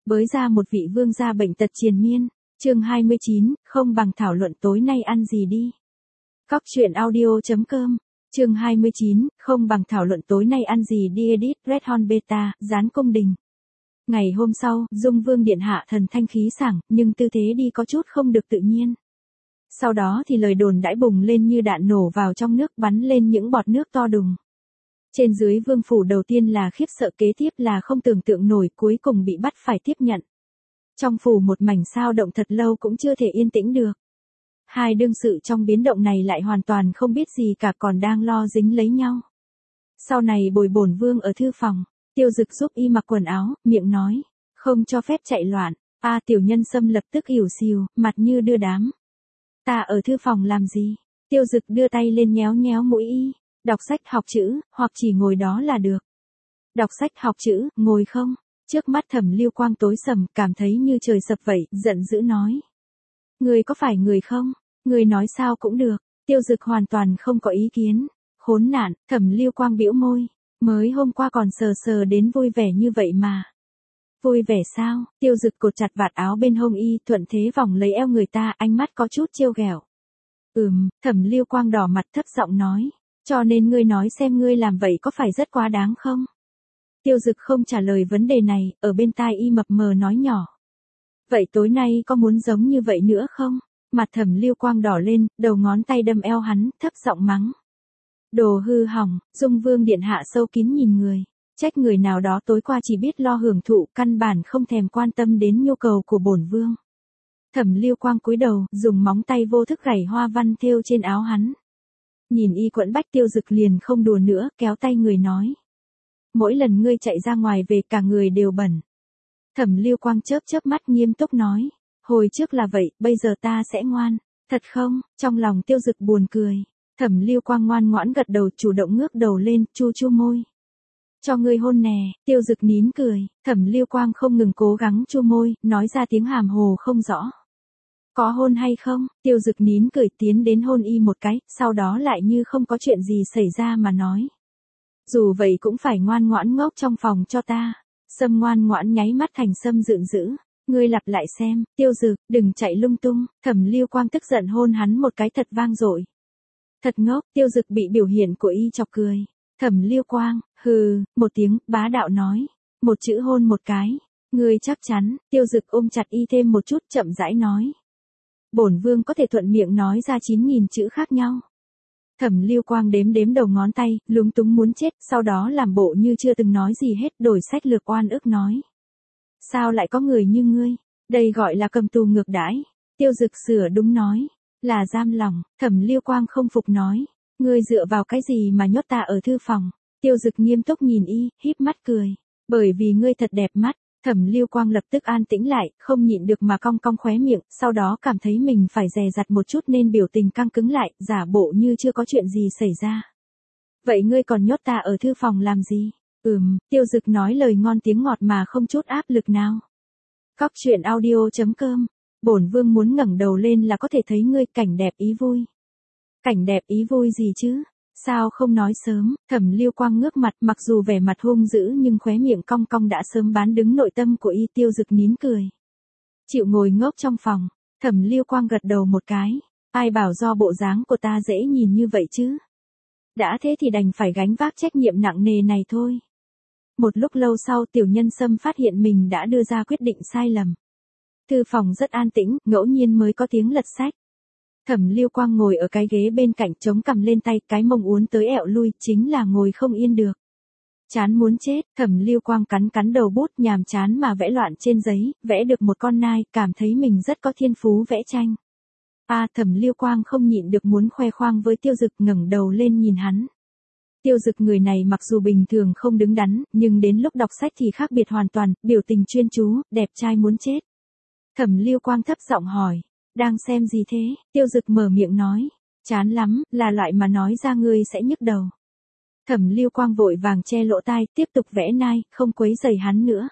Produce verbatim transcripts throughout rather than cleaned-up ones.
Bới ra một vị vương gia bệnh tật triền miên. Chương hai mươi chín, không bằng thảo luận tối nay ăn gì đi. Cóc truyện audio chấm com. Chương hai mươi chín, không bằng thảo luận tối nay ăn gì đi. Edit Red Horn Beta, Gián Cung Đình. Ngày hôm sau, Dung Vương điện hạ thần thanh khí sảng, nhưng tư thế đi có chút không được tự nhiên. Sau đó thì lời đồn đãi bùng lên như đạn nổ vào trong nước, bắn lên những bọt nước to đùng. Trên dưới vương phủ đầu tiên là khiếp sợ, kế tiếp là không tưởng tượng nổi, cuối cùng bị bắt phải tiếp nhận. Trong phủ một mảnh sao động thật lâu cũng chưa thể yên tĩnh được. Hai đương sự trong biến động này lại hoàn toàn không biết gì cả, còn đang lo dính lấy nhau. Sau này bồi bổn vương ở thư phòng, Tiêu Dực giúp y mặc quần áo, miệng nói, không cho phép chạy loạn. A Tiểu Nhân Sâm lập tức ỉu xìu, mặt như đưa đám. Ta ở thư phòng làm gì? Tiêu Dực đưa tay lên nhéo nhéo mũi y, đọc sách học chữ, hoặc chỉ ngồi đó là được. Đọc sách học chữ, ngồi không? Trước mắt Thẩm Lưu Quang tối sầm, cảm thấy như trời sập vậy, giận dữ nói. Người có phải người không? Người nói sao cũng được. Tiêu Dực hoàn toàn không có ý kiến. Khốn nạn, Thẩm Lưu Quang bĩu môi. Mới hôm qua còn sờ sờ đến vui vẻ như vậy mà. Vui vẻ sao? Tiêu Dực cột chặt vạt áo bên hông y, thuận thế vòng lấy eo người ta, ánh mắt có chút trêu ghẹo. Ừm, Thẩm Lưu Quang đỏ mặt thấp giọng nói. Cho nên ngươi nói xem ngươi làm vậy có phải rất quá đáng không? Tiêu Dực không trả lời vấn đề này, ở bên tai y mập mờ nói nhỏ. Vậy tối nay có muốn giống như vậy nữa không? Mặt Thẩm Lưu Quang đỏ lên, đầu ngón tay đâm eo hắn, thấp giọng mắng. Đồ hư hỏng, Dung Vương điện hạ sâu kín nhìn người. Trách người nào đó tối qua chỉ biết lo hưởng thụ, căn bản không thèm quan tâm đến nhu cầu của bổn vương. Thẩm Lưu Quang cúi đầu, dùng móng tay vô thức gảy hoa văn thêu trên áo hắn. Nhìn y quẫn bách, Tiêu Dực liền không đùa nữa, kéo tay người nói. Mỗi lần ngươi chạy ra ngoài về cả người đều bẩn. Thẩm Lưu Quang chớp chớp mắt nghiêm túc nói. Hồi trước là vậy, bây giờ ta sẽ ngoan. Thật không? Trong lòng Tiêu Dực buồn cười. Thẩm Lưu Quang ngoan ngoãn gật đầu, chủ động ngước đầu lên, chu chu môi. Cho ngươi hôn nè. Tiêu Dực nín cười. Thẩm Lưu Quang không ngừng cố gắng chu môi, nói ra tiếng hàm hồ không rõ. Có hôn hay không? Tiêu Dực nín cười, tiến đến hôn y một cái, sau đó lại như không có chuyện gì xảy ra mà nói. Dù vậy cũng phải ngoan ngoãn ngốc trong phòng cho ta. Sâm ngoan ngoãn nháy mắt thành Sâm giận dữ. Ngươi lặp lại xem. Tiêu Dực, đừng chạy lung tung. Thẩm Lưu Quang tức giận hôn hắn một cái thật vang dội. Thật ngốc. Tiêu Dực bị biểu hiện của y chọc cười. Thẩm Lưu Quang, hừ, một tiếng, bá đạo nói. Một chữ hôn một cái. Ngươi chắc chắn. Tiêu Dực ôm chặt y thêm một chút, chậm rãi nói. Bổn vương có thể thuận miệng nói ra chín nghìn chữ khác nhau. Thẩm Lưu Quang đếm đếm đầu ngón tay, lúng túng muốn chết, sau đó làm bộ như chưa từng nói gì hết, đổi sách lược oan ức nói. Sao lại có người như ngươi? Đây gọi là cầm tù ngược đãi. Tiêu Dực sửa đúng nói. Là giam lòng. Thẩm Lưu Quang không phục nói. Ngươi dựa vào cái gì mà nhốt ta ở thư phòng? Tiêu Dực nghiêm túc nhìn y, híp mắt cười. Bởi vì ngươi thật đẹp mắt. Thẩm Lưu Quang lập tức an tĩnh lại, không nhịn được mà cong cong khóe miệng, sau đó cảm thấy mình phải dè dặt một chút nên biểu tình căng cứng lại, giả bộ như chưa có chuyện gì xảy ra. Vậy ngươi còn nhốt ta ở thư phòng làm gì? Ừm, Tiêu Dực nói lời ngon tiếng ngọt mà không chút áp lực nào. Cóc truyện audio chấm com. Bổn vương muốn ngẩng đầu lên là có thể thấy ngươi, cảnh đẹp ý vui. Cảnh đẹp ý vui gì chứ? Sao không nói sớm? Thẩm Lưu Quang ngước mặt, mặc dù vẻ mặt hung dữ nhưng khóe miệng cong cong đã sớm bán đứng nội tâm của y. Tiêu Dực nín cười. Chịu ngồi ngốc trong phòng. Thẩm Lưu Quang gật đầu một cái. Ai bảo do bộ dáng của ta dễ nhìn như vậy chứ? Đã thế thì đành phải gánh vác trách nhiệm nặng nề này thôi. Một lúc lâu sau, Tiểu Nhân Sâm phát hiện mình đã đưa ra quyết định sai lầm. Thư phòng rất an tĩnh, ngẫu nhiên mới có tiếng lật sách. Thẩm Lưu Quang ngồi ở cái ghế bên cạnh, chống cằm lên tay, cái mông uốn tới ẹo lui, chính là ngồi không yên được. Chán muốn chết. Thẩm Lưu Quang cắn cắn đầu bút, nhàm chán mà vẽ loạn trên giấy, vẽ được một con nai, cảm thấy mình rất có thiên phú vẽ tranh. A à, Thẩm Lưu Quang không nhịn được muốn khoe khoang với Tiêu Dực, ngẩng đầu lên nhìn hắn. Tiêu Dực người này mặc dù bình thường không đứng đắn, nhưng đến lúc đọc sách thì khác biệt hoàn toàn, biểu tình chuyên chú, đẹp trai muốn chết. Thẩm Lưu Quang thấp giọng hỏi. Đang xem gì thế? Tiêu Dực mở miệng nói. Chán lắm, là loại mà nói ra ngươi sẽ nhức đầu. Thẩm Lưu Quang vội vàng che lỗ tai, tiếp tục vẽ nai, không quấy rầy hắn nữa.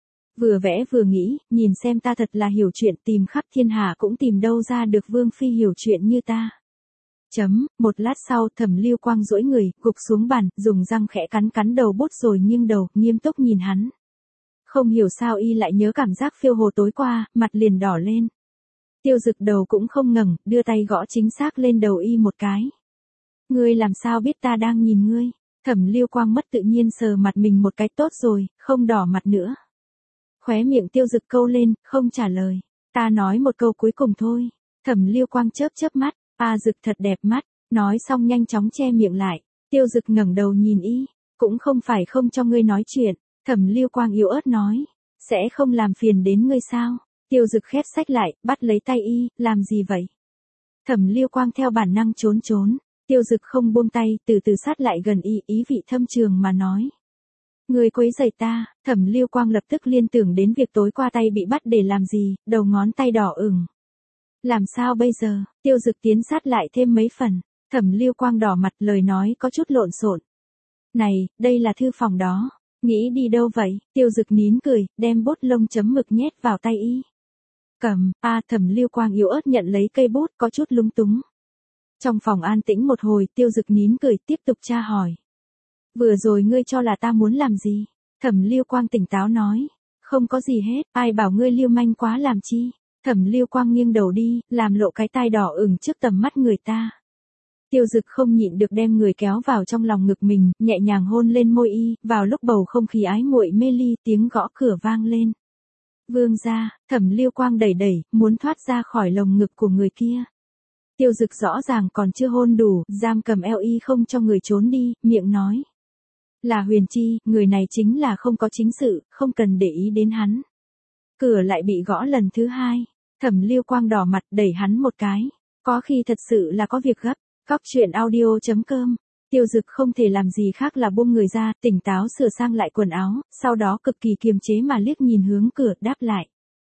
Vừa vẽ vừa nghĩ, nhìn xem ta thật là hiểu chuyện, tìm khắp thiên hạ cũng tìm đâu ra được vương phi hiểu chuyện như ta. Chấm, một lát sau, Thẩm Lưu Quang duỗi người, gục xuống bàn, dùng răng khẽ cắn cắn đầu bút rồi nghiêng đầu, nghiêm túc nhìn hắn. Không hiểu sao y lại nhớ cảm giác phiêu hồ tối qua, mặt liền đỏ lên. Tiêu Dực đầu cũng không ngẩng, đưa tay gõ chính xác lên đầu y một cái. Ngươi làm sao biết ta đang nhìn ngươi? Thẩm Lưu Quang mất tự nhiên sờ mặt mình một cái, tốt rồi, không đỏ mặt nữa. Khóe miệng Tiêu Dực câu lên, không trả lời. Ta nói một câu cuối cùng thôi. Thẩm Lưu Quang chớp chớp mắt, a Dực thật đẹp mắt, nói xong nhanh chóng che miệng lại. Tiêu Dực ngẩng đầu nhìn y, cũng không phải không cho ngươi nói chuyện. Thẩm Lưu Quang yếu ớt nói, sẽ không làm phiền đến ngươi sao? Tiêu Dực khép sách lại, bắt lấy tay y, làm gì vậy? Thẩm Lưu Quang theo bản năng trốn trốn. Tiêu Dực không buông tay, từ từ sát lại gần y, ý vị thâm trường mà nói. Người quấy rầy ta. Thẩm Lưu Quang lập tức liên tưởng đến việc tối qua tay bị bắt để làm gì, đầu ngón tay đỏ ửng. Làm sao bây giờ? Tiêu Dực tiến sát lại thêm mấy phần. Thẩm Lưu Quang đỏ mặt, lời nói có chút lộn xộn. Này, đây là thư phòng đó. Nghĩ đi đâu vậy? Tiêu Dực nín cười, đem bút lông chấm mực nhét vào tay y. Cầm, a à, Thẩm Lưu Quang yếu ớt nhận lấy cây bút, có chút lúng túng. Trong phòng an tĩnh một hồi, Tiêu Dực nín cười, tiếp tục tra hỏi. Vừa rồi ngươi cho là ta muốn làm gì? Thẩm Lưu Quang tỉnh táo nói. Không có gì hết, ai bảo ngươi lưu manh quá làm chi? Thẩm Lưu Quang nghiêng đầu đi, làm lộ cái tai đỏ ửng trước tầm mắt người ta. Tiêu Dực không nhịn được đem người kéo vào trong lòng ngực mình, nhẹ nhàng hôn lên môi y, vào lúc bầu không khí ái muội mê ly, tiếng gõ cửa vang lên. Vương gia, Thẩm Lưu Quang đẩy đẩy, muốn thoát ra khỏi lồng ngực của người kia. Tiêu Dực rõ ràng còn chưa hôn đủ, giam cầm eo y không cho người trốn đi, miệng nói. Là Huyền Chi, người này chính là không có chính sự, không cần để ý đến hắn. Cửa lại bị gõ lần thứ hai. Thẩm Lưu Quang đỏ mặt, đẩy hắn một cái. Có khi thật sự là có việc gấp. Cóc truyện audio chấm com. Tiêu Dực không thể làm gì khác là buông người ra, tỉnh táo sửa sang lại quần áo, sau đó cực kỳ kiềm chế mà liếc nhìn hướng cửa, đáp lại.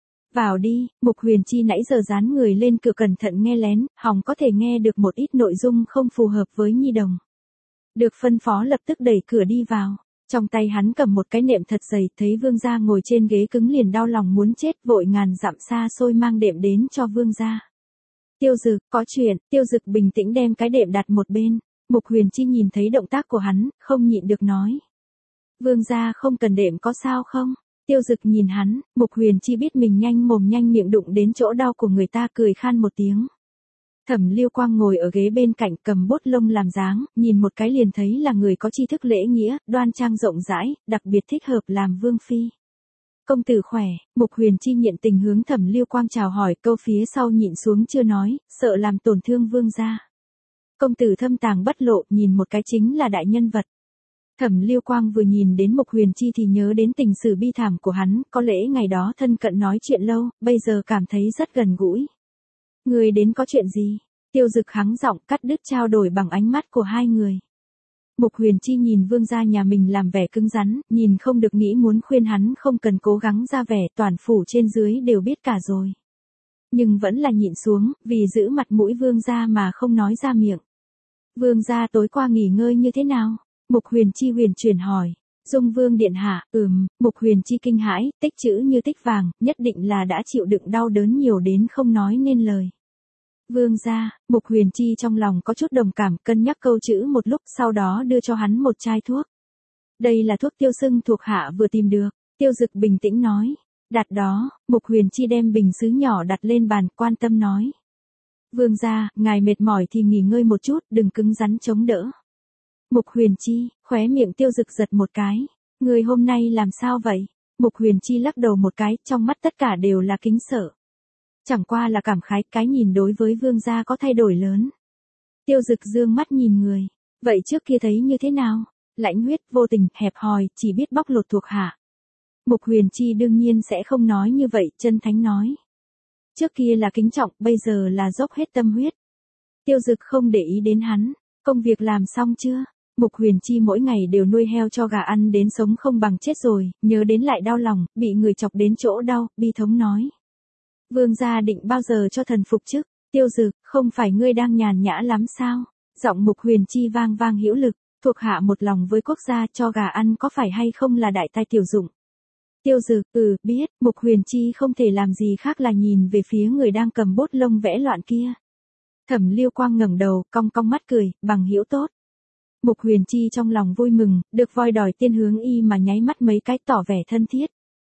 Vào đi. Mục Huyền Chi nãy giờ dán người lên cửa cẩn thận nghe lén, hòng có thể nghe được một ít nội dung không phù hợp với nhi đồng. Được phân phó lập tức đẩy cửa đi vào. Trong tay hắn cầm một cái nệm thật dày, thấy vương gia ngồi trên ghế cứng liền đau lòng muốn chết, vội ngàn dặm xa xôi mang đệm đến cho vương gia. Tiêu Dực, có chuyện. Tiêu Dực bình tĩnh đem cái đệm đặt một bên. Mục Huyền Chi nhìn thấy động tác của hắn, không nhịn được nói. Vương gia không cần đệm có sao không? Tiêu Dực nhìn hắn, Mục Huyền Chi biết mình nhanh mồm nhanh miệng đụng đến chỗ đau của người ta, cười khan một tiếng. Thẩm Lưu Quang ngồi ở ghế bên cạnh cầm bút lông làm dáng, nhìn một cái liền thấy là người có tri thức lễ nghĩa, đoan trang rộng rãi, đặc biệt thích hợp làm vương phi. Công tử khỏe. Mục Huyền Chi nhiệt tình hướng Thẩm Lưu Quang chào hỏi, câu phía sau nhịn xuống chưa nói, sợ làm tổn thương vương gia. Công tử thâm tàng bất lộ, nhìn một cái chính là đại nhân vật. Thẩm Lưu Quang vừa nhìn đến Mục Huyền Chi thì nhớ đến tình sử bi thảm của hắn, có lẽ ngày đó thân cận nói chuyện lâu, bây giờ cảm thấy rất gần gũi. Người đến có chuyện gì? Tiêu Dực hắng giọng cắt đứt trao đổi bằng ánh mắt của hai người. Mục Huyền Chi nhìn vương gia nhà mình làm vẻ cứng rắn, nhìn không được nghĩ muốn khuyên hắn không cần cố gắng ra vẻ, toàn phủ trên dưới đều biết cả rồi. Nhưng vẫn là nhịn xuống, vì giữ mặt mũi vương gia mà không nói ra miệng. Vương gia tối qua nghỉ ngơi như thế nào? Mục Huyền Chi huyền chuyển hỏi. Dung vương điện hạ, ừm. Mục Huyền Chi kinh hãi, tích chữ như tích vàng, nhất định là đã chịu đựng đau đớn nhiều đến không nói nên lời. Vương gia. Mục Huyền Chi trong lòng có chút đồng cảm, cân nhắc câu chữ một lúc, sau đó đưa cho hắn một chai thuốc. Đây là thuốc tiêu sưng thuộc hạ vừa tìm được. Tiêu Dực bình tĩnh nói. Đặt đó. Mục Huyền Chi đem bình sứ nhỏ đặt lên bàn, quan tâm nói. Vương gia, ngài mệt mỏi thì nghỉ ngơi một chút, đừng cứng rắn chống đỡ. Mục Huyền Chi, khóe miệng Tiêu Dực giật một cái. Người hôm nay làm sao vậy? Mục Huyền Chi lắc đầu một cái, trong mắt tất cả đều là kính sợ. Chẳng qua là cảm khái, cái nhìn đối với vương gia có thay đổi lớn. Tiêu Dực dương mắt nhìn người. Vậy trước kia thấy như thế nào? Lãnh huyết, vô tình, hẹp hòi, chỉ biết bóc lột thuộc hạ. Mục Huyền Chi đương nhiên sẽ không nói như vậy, chân thánh nói. Trước kia là kính trọng, bây giờ là dốc hết tâm huyết. Tiêu Dực không để ý đến hắn. Công việc làm xong chưa? Mục Huyền Chi mỗi ngày đều nuôi heo cho gà ăn đến sống không bằng chết rồi, nhớ đến lại đau lòng, bị người chọc đến chỗ đau, bi thống nói. Vương gia định bao giờ cho thần phục chức? Tiêu Dực, không phải ngươi đang nhàn nhã lắm sao? Giọng Mục Huyền Chi vang vang hữu lực, thuộc hạ một lòng với quốc gia, cho gà ăn có phải hay không là đại tai tiểu dụng? Tiêu Dực, ừ, biết. Mục Huyền Chi không thể làm gì khác là nhìn về phía người đang cầm bút lông vẽ loạn kia. Thẩm Lưu Quang ngẩng đầu, cong cong mắt cười, bằng hữu tốt. Mục Huyền Chi trong lòng vui mừng, được voi đòi tiên hướng y mà nháy mắt mấy cái tỏ vẻ thân thiết.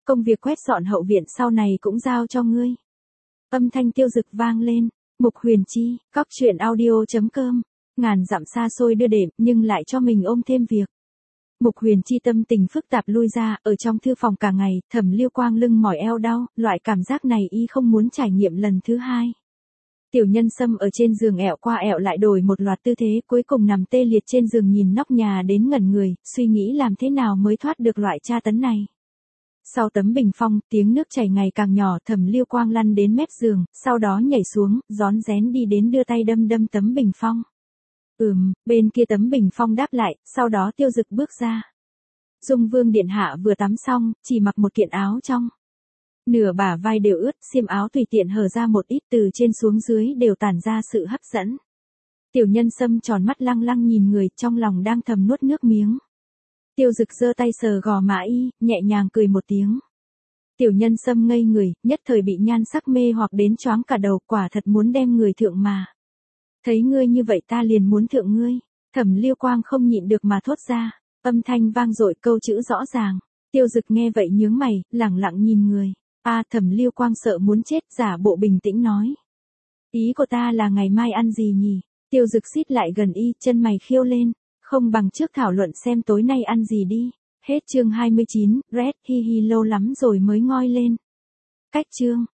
Công việc quét dọn hậu viện sau này cũng giao cho ngươi. Âm thanh Tiêu Dực vang lên. Mục Huyền Chi, cóc truyện audio.com. Ngàn dặm xa xôi đưa đệm nhưng lại cho mình ôm thêm việc. Mục Huyền Chi tâm tình phức tạp lui ra, ở trong thư phòng cả ngày, Thẩm Liêu Quang lưng mỏi eo đau, loại cảm giác này y không muốn trải nghiệm lần thứ hai. Tiểu Nhân Sâm ở trên giường ẹo qua ẹo lại đổi một loạt tư thế, cuối cùng nằm tê liệt trên giường nhìn nóc nhà đến ngẩn người, suy nghĩ làm thế nào mới thoát được loại tra tấn này. Sau tấm bình phong, tiếng nước chảy ngày càng nhỏ, Thẩm Liêu Quang lăn đến mép giường, sau đó nhảy xuống, rón rén đi đến đưa tay đâm đâm tấm bình phong. Ừm, bên kia tấm bình phong đáp lại, sau đó Tiêu Dực bước ra. Dung Vương điện hạ vừa tắm xong, chỉ mặc một kiện áo trong. Nửa bả vai đều ướt, xiêm áo tùy tiện hở ra một ít, từ trên xuống dưới đều tản ra sự hấp dẫn. Tiểu Nhân Sâm tròn mắt lăng lăng nhìn người, trong lòng đang thầm nuốt nước miếng. Tiêu Dực giơ tay sờ gò má y, nhẹ nhàng cười một tiếng. Tiểu Nhân Sâm ngây người, nhất thời bị nhan sắc mê hoặc đến choáng cả đầu, quả thật muốn đem người thượng mà. Thấy ngươi như vậy ta liền muốn thượng ngươi. Thẩm Liêu Quang không nhịn được mà thốt ra, âm thanh vang dội, câu chữ rõ ràng. Tiêu Dực nghe vậy nhướng mày, lẳng lặng nhìn người. A à, Thẩm Liêu Quang sợ muốn chết, giả bộ bình tĩnh nói. Ý của ta là ngày mai ăn gì nhỉ? Tiêu Dực xít lại gần y, chân mày khiêu lên. Không bằng trước thảo luận xem tối nay ăn gì đi. Hết chương hai mươi chín, Red, hi hi lâu lắm rồi mới ngoi lên. Cách chương.